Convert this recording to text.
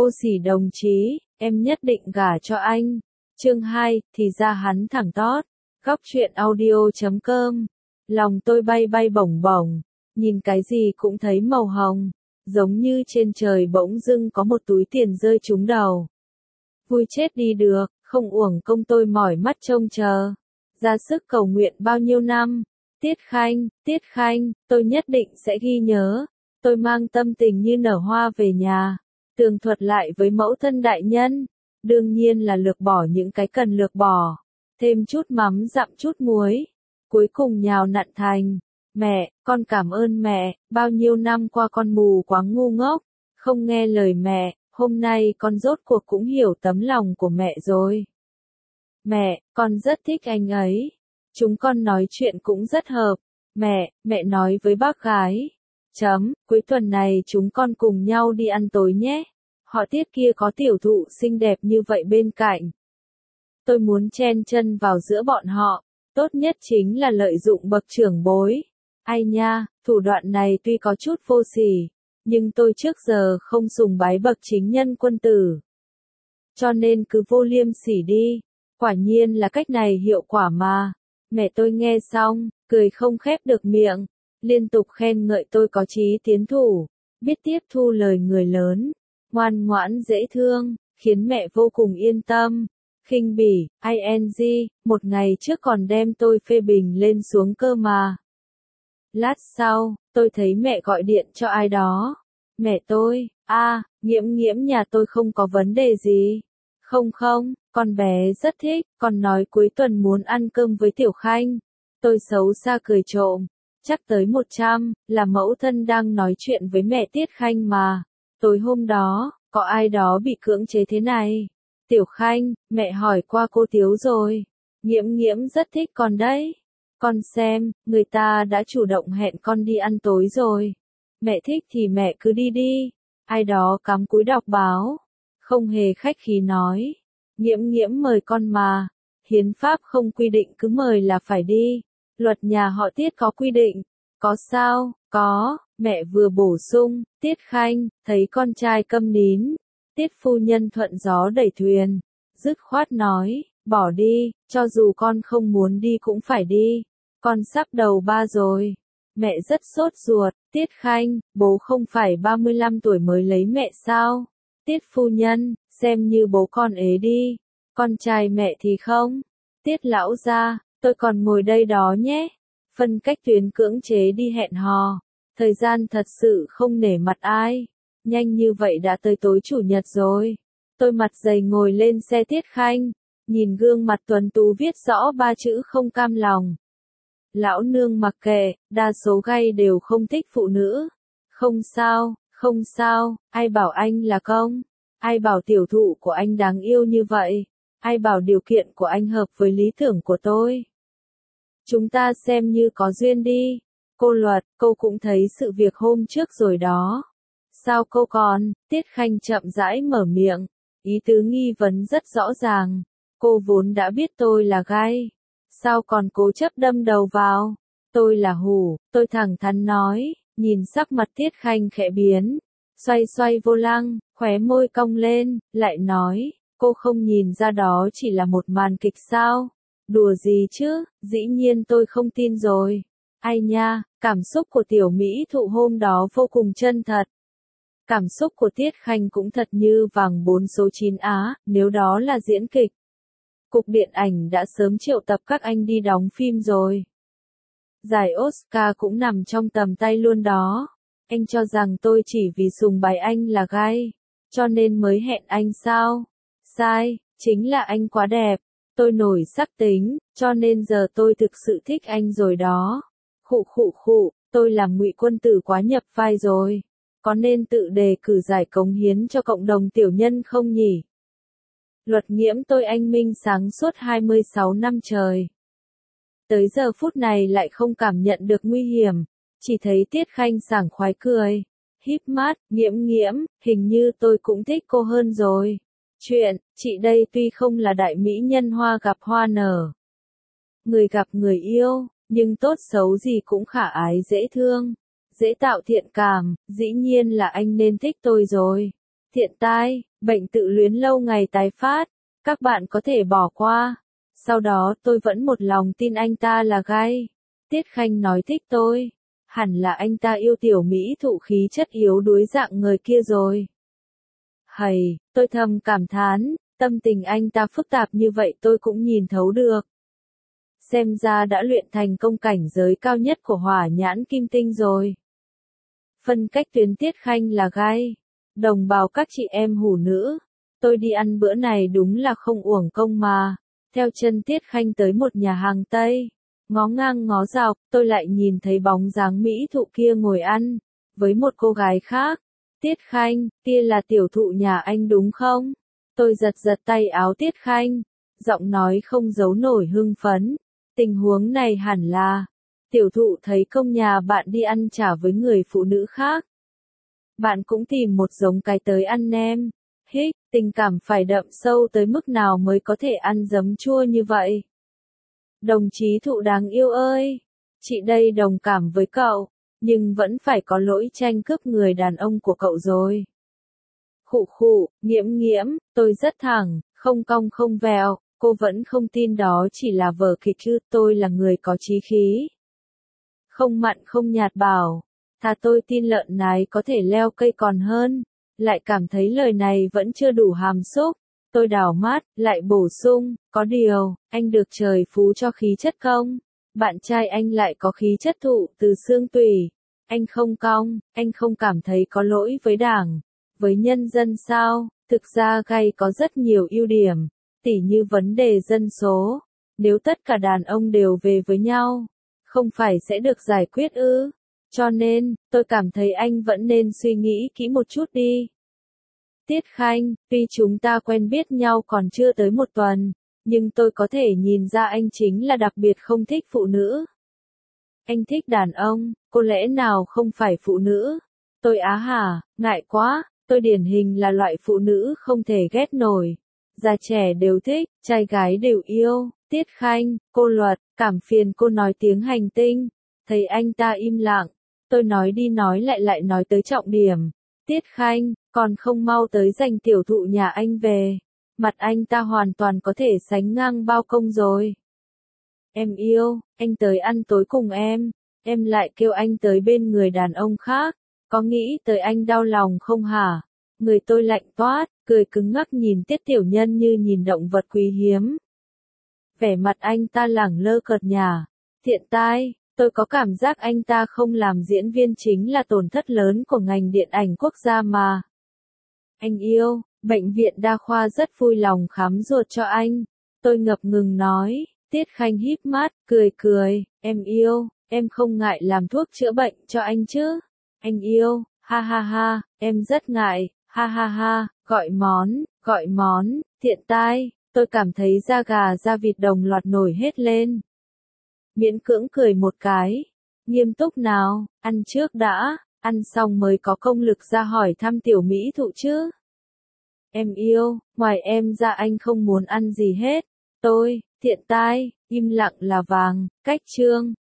Vô Sỉ đồng chí, em nhất định gả cho anh. Chương 2, thì ra hắn thẳng tót. Góc truyện audio.com. Lòng tôi bay bay bổng bổng, nhìn cái gì cũng thấy màu hồng, giống như trên trời bỗng dưng có một túi tiền rơi trúng đầu. Vui chết đi được, không uổng công tôi mỏi mắt trông chờ, ra sức cầu nguyện bao nhiêu năm. Tiết Khanh, tôi nhất định sẽ ghi nhớ. Tôi mang tâm tình như nở hoa về nhà, tường thuật lại với mẫu thân đại nhân. Đương nhiên là lược bỏ những cái cần lược bỏ, thêm chút mắm dặm chút muối, cuối cùng nhào nặn thành: mẹ, con cảm ơn mẹ, bao nhiêu năm qua con mù quáng ngu ngốc, không nghe lời mẹ, hôm nay con rốt cuộc cũng hiểu tấm lòng của mẹ rồi. Mẹ, con rất thích anh ấy. Chúng con nói chuyện cũng rất hợp. Mẹ nói với bác gái. Cuối tuần này chúng con cùng nhau đi ăn tối nhé. Họ Tiết kia có tiểu thụ xinh đẹp như vậy bên cạnh. Tôi muốn chen chân vào giữa bọn họ. Tốt nhất chính là lợi dụng bậc trưởng bối. Ai nha, thủ đoạn này tuy có chút vô sỉ, nhưng tôi trước giờ không sùng bái bậc chính nhân quân tử. Cho nên cứ vô liêm sỉ đi. Quả nhiên là cách này hiệu quả mà. Mẹ tôi nghe xong, cười không khép được miệng, liên tục khen ngợi tôi có chí tiến thủ, biết tiếp thu lời người lớn, ngoan ngoãn dễ thương, khiến mẹ vô cùng yên tâm. Khinh bỉ, ing, một ngày trước còn đem tôi phê bình lên xuống cơ mà. Lát sau, tôi thấy mẹ gọi điện cho ai đó. Mẹ tôi, Nghiễm nhà tôi không có vấn đề gì. Không, con bé rất thích, con nói cuối tuần muốn ăn cơm với Tiểu Khanh. Tôi xấu xa cười trộm, chắc tới 100, là mẫu thân đang nói chuyện với mẹ Tiết Khanh mà. Tối hôm đó, có ai đó bị cưỡng chế thế này. Tiểu Khanh, mẹ hỏi qua cô Tiếu rồi. Nghiễm rất thích con đấy. Con xem, người ta đã chủ động hẹn con đi ăn tối rồi. Mẹ thích thì mẹ cứ đi đi. Ai đó cắm cúi đọc báo, không hề khách khí nói. Nghiễm mời con mà. Hiến pháp không quy định cứ mời là phải đi. Luật nhà họ Tiết có quy định. Có sao? Có. Mẹ vừa bổ sung. Tiết Khanh, thấy con trai câm nín. Tiết phu nhân thuận gió đẩy thuyền, dứt khoát nói, bỏ đi, cho dù con không muốn đi cũng phải đi. Con sắp đầu 3 rồi. Mẹ rất sốt ruột. Tiết Khanh, bố không phải 35 tuổi mới lấy mẹ sao? Tiết phu nhân, xem như bố con ế đi. Con trai mẹ thì không. Tiết lão gia, tôi còn ngồi đây đó nhé. Phân cách tuyến cưỡng chế đi hẹn hò. Thời gian thật sự không nể mặt ai. Nhanh như vậy đã tới tối chủ nhật rồi. Tôi mặt dày ngồi lên xe Tiết Khanh, nhìn gương mặt tuấn tú viết rõ 3 chữ không cam lòng. Lão nương mặc kệ, đa số gay đều không thích phụ nữ. Không sao, ai bảo anh là công? Ai bảo tiểu thụ của anh đáng yêu như vậy? Ai bảo điều kiện của anh hợp với lý tưởng của tôi? Chúng ta xem như có duyên đi. Cô Luật, cô cũng thấy sự việc hôm trước rồi đó. Sao cô còn? Tiết Khanh chậm rãi mở miệng. Ý tứ nghi vấn rất rõ ràng. Cô vốn đã biết tôi là gay. Sao còn cố chấp đâm đầu vào? Tôi là hủ, tôi thẳng thắn nói, nhìn sắc mặt Tiết Khanh khẽ biến. Xoay vô lăng, khóe môi cong lên, lại nói, cô không nhìn ra đó chỉ là một màn kịch sao? Đùa gì chứ, dĩ nhiên tôi không tin rồi. Ai nha, cảm xúc của tiểu mỹ thụ hôm đó vô cùng chân thật. Cảm xúc của Tiết Khanh cũng thật như vàng 4 số 9 á, nếu đó là diễn kịch. Cục điện ảnh đã sớm triệu tập các anh đi đóng phim rồi. Giải Oscar cũng nằm trong tầm tay luôn đó. Anh cho rằng tôi chỉ vì sùng bái anh là gay, cho nên mới hẹn anh sao? Sai, chính là anh quá đẹp. Tôi nổi sắc tính, cho nên giờ tôi thực sự thích anh rồi đó. Khụ, tôi làm ngụy quân tử quá nhập vai rồi. Có nên tự đề cử giải cống hiến cho cộng đồng tiểu nhân không nhỉ? Luật Nghiễm tôi anh minh sáng suốt 26 năm trời. Tới giờ phút này lại không cảm nhận được nguy hiểm, chỉ thấy Tiết Khanh sảng khoái cười, híp mắt, Nghiễm, hình như tôi cũng thích cô hơn rồi. Chuyện, chị đây tuy không là đại mỹ nhân hoa gặp hoa nở, người gặp người yêu, nhưng tốt xấu gì cũng khả ái dễ thương, dễ tạo thiện cảm, dĩ nhiên là anh nên thích tôi rồi. Thiện tai, bệnh tự luyến lâu ngày tái phát, các bạn có thể bỏ qua. Sau đó tôi vẫn một lòng tin anh ta là gay. Tiết Khanh nói thích tôi. Hẳn là anh ta yêu tiểu mỹ thụ khí chất yếu đuối dạng người kia rồi. Hầy, tôi thầm cảm thán, tâm tình anh ta phức tạp như vậy tôi cũng nhìn thấu được. Xem ra đã luyện thành công cảnh giới cao nhất của hỏa nhãn kim tinh rồi. Phân cách tuyến Tiết Khanh là gay. Đồng bào các chị em hủ nữ. Tôi đi ăn bữa này đúng là không uổng công mà. Theo chân Tiết Khanh tới một nhà hàng Tây. Ngó ngang ngó dọc, tôi lại nhìn thấy bóng dáng mỹ thụ kia ngồi ăn. Với một cô gái khác. Tiết Khanh, kia là tiểu thụ nhà anh đúng không? Tôi giật giật tay áo Tiết Khanh. Giọng nói không giấu nổi hưng phấn. Tình huống này hẳn là. Tiểu thụ thấy công nhà bạn đi ăn chả với người phụ nữ khác. Bạn cũng tìm một giống cái tới ăn nem. Hích, tình cảm phải đậm sâu tới mức nào mới có thể ăn giấm chua như vậy? Đồng chí thụ đáng yêu ơi! Chị đây đồng cảm với cậu, nhưng vẫn phải có lỗi tranh cướp người đàn ông của cậu rồi. Khụ khụ, nghiễm, tôi rất thẳng, không cong không vẹo, cô vẫn không tin đó chỉ là vở kịch chứ, tôi là người có chí khí. Không mặn không nhạt bảo, thà tôi tin lợn nái có thể leo cây còn hơn, lại cảm thấy lời này vẫn chưa đủ hàm xúc. Tôi đảo mắt, lại bổ sung, có điều, anh được trời phú cho khí chất không? Bạn trai anh lại có khí chất thụ từ xương tủy. Anh không cong, anh không cảm thấy có lỗi với đảng, với nhân dân sao? Thực ra gay có rất nhiều ưu điểm, tỉ như vấn đề dân số. Nếu tất cả đàn ông đều về với nhau, không phải sẽ được giải quyết ư? Cho nên, tôi cảm thấy anh vẫn nên suy nghĩ kỹ một chút đi. Tiết Khanh, tuy chúng ta quen biết nhau còn chưa tới một tuần, nhưng tôi có thể nhìn ra anh chính là đặc biệt không thích phụ nữ. Anh thích đàn ông, có lẽ nào không phải phụ nữ? Tôi á hả, ngại quá, tôi điển hình là loại phụ nữ không thể ghét nổi. Già trẻ đều thích, trai gái đều yêu. Tiết Khanh, cô Luật, cảm phiền cô nói tiếng hành tinh. Thấy anh ta im lặng, tôi nói đi nói lại nói tới trọng điểm. Tiết Khanh, còn không mau tới giành tiểu thụ nhà anh về. Mặt anh ta hoàn toàn có thể sánh ngang bao công rồi. Em yêu, anh tới ăn tối cùng em lại kêu anh tới bên người đàn ông khác. Có nghĩ tới anh đau lòng không hả? Người tôi lạnh toát, cười cứng ngắc nhìn Tiết tiểu nhân như nhìn động vật quý hiếm. Vẻ mặt anh ta lẳng lơ cợt nhả. Thiện tai, tôi có cảm giác anh ta không làm diễn viên chính là tổn thất lớn của ngành điện ảnh quốc gia mà. Anh yêu, bệnh viện đa khoa rất vui lòng khám ruột cho anh. Tôi ngập ngừng nói, Tiết Khanh híp mắt, cười, em yêu, em không ngại làm thuốc chữa bệnh cho anh chứ? Anh yêu, ha, em rất ngại, ha, gọi món, thiện tai, tôi cảm thấy da gà da vịt đồng loạt nổi hết lên. Miễn cưỡng cười một cái, nghiêm túc nào, ăn trước đã, ăn xong mới có công lực ra hỏi thăm tiểu mỹ thụ chứ. Em yêu, ngoài em ra anh không muốn ăn gì hết. Tôi, thiện tai, im lặng là vàng, cách chương.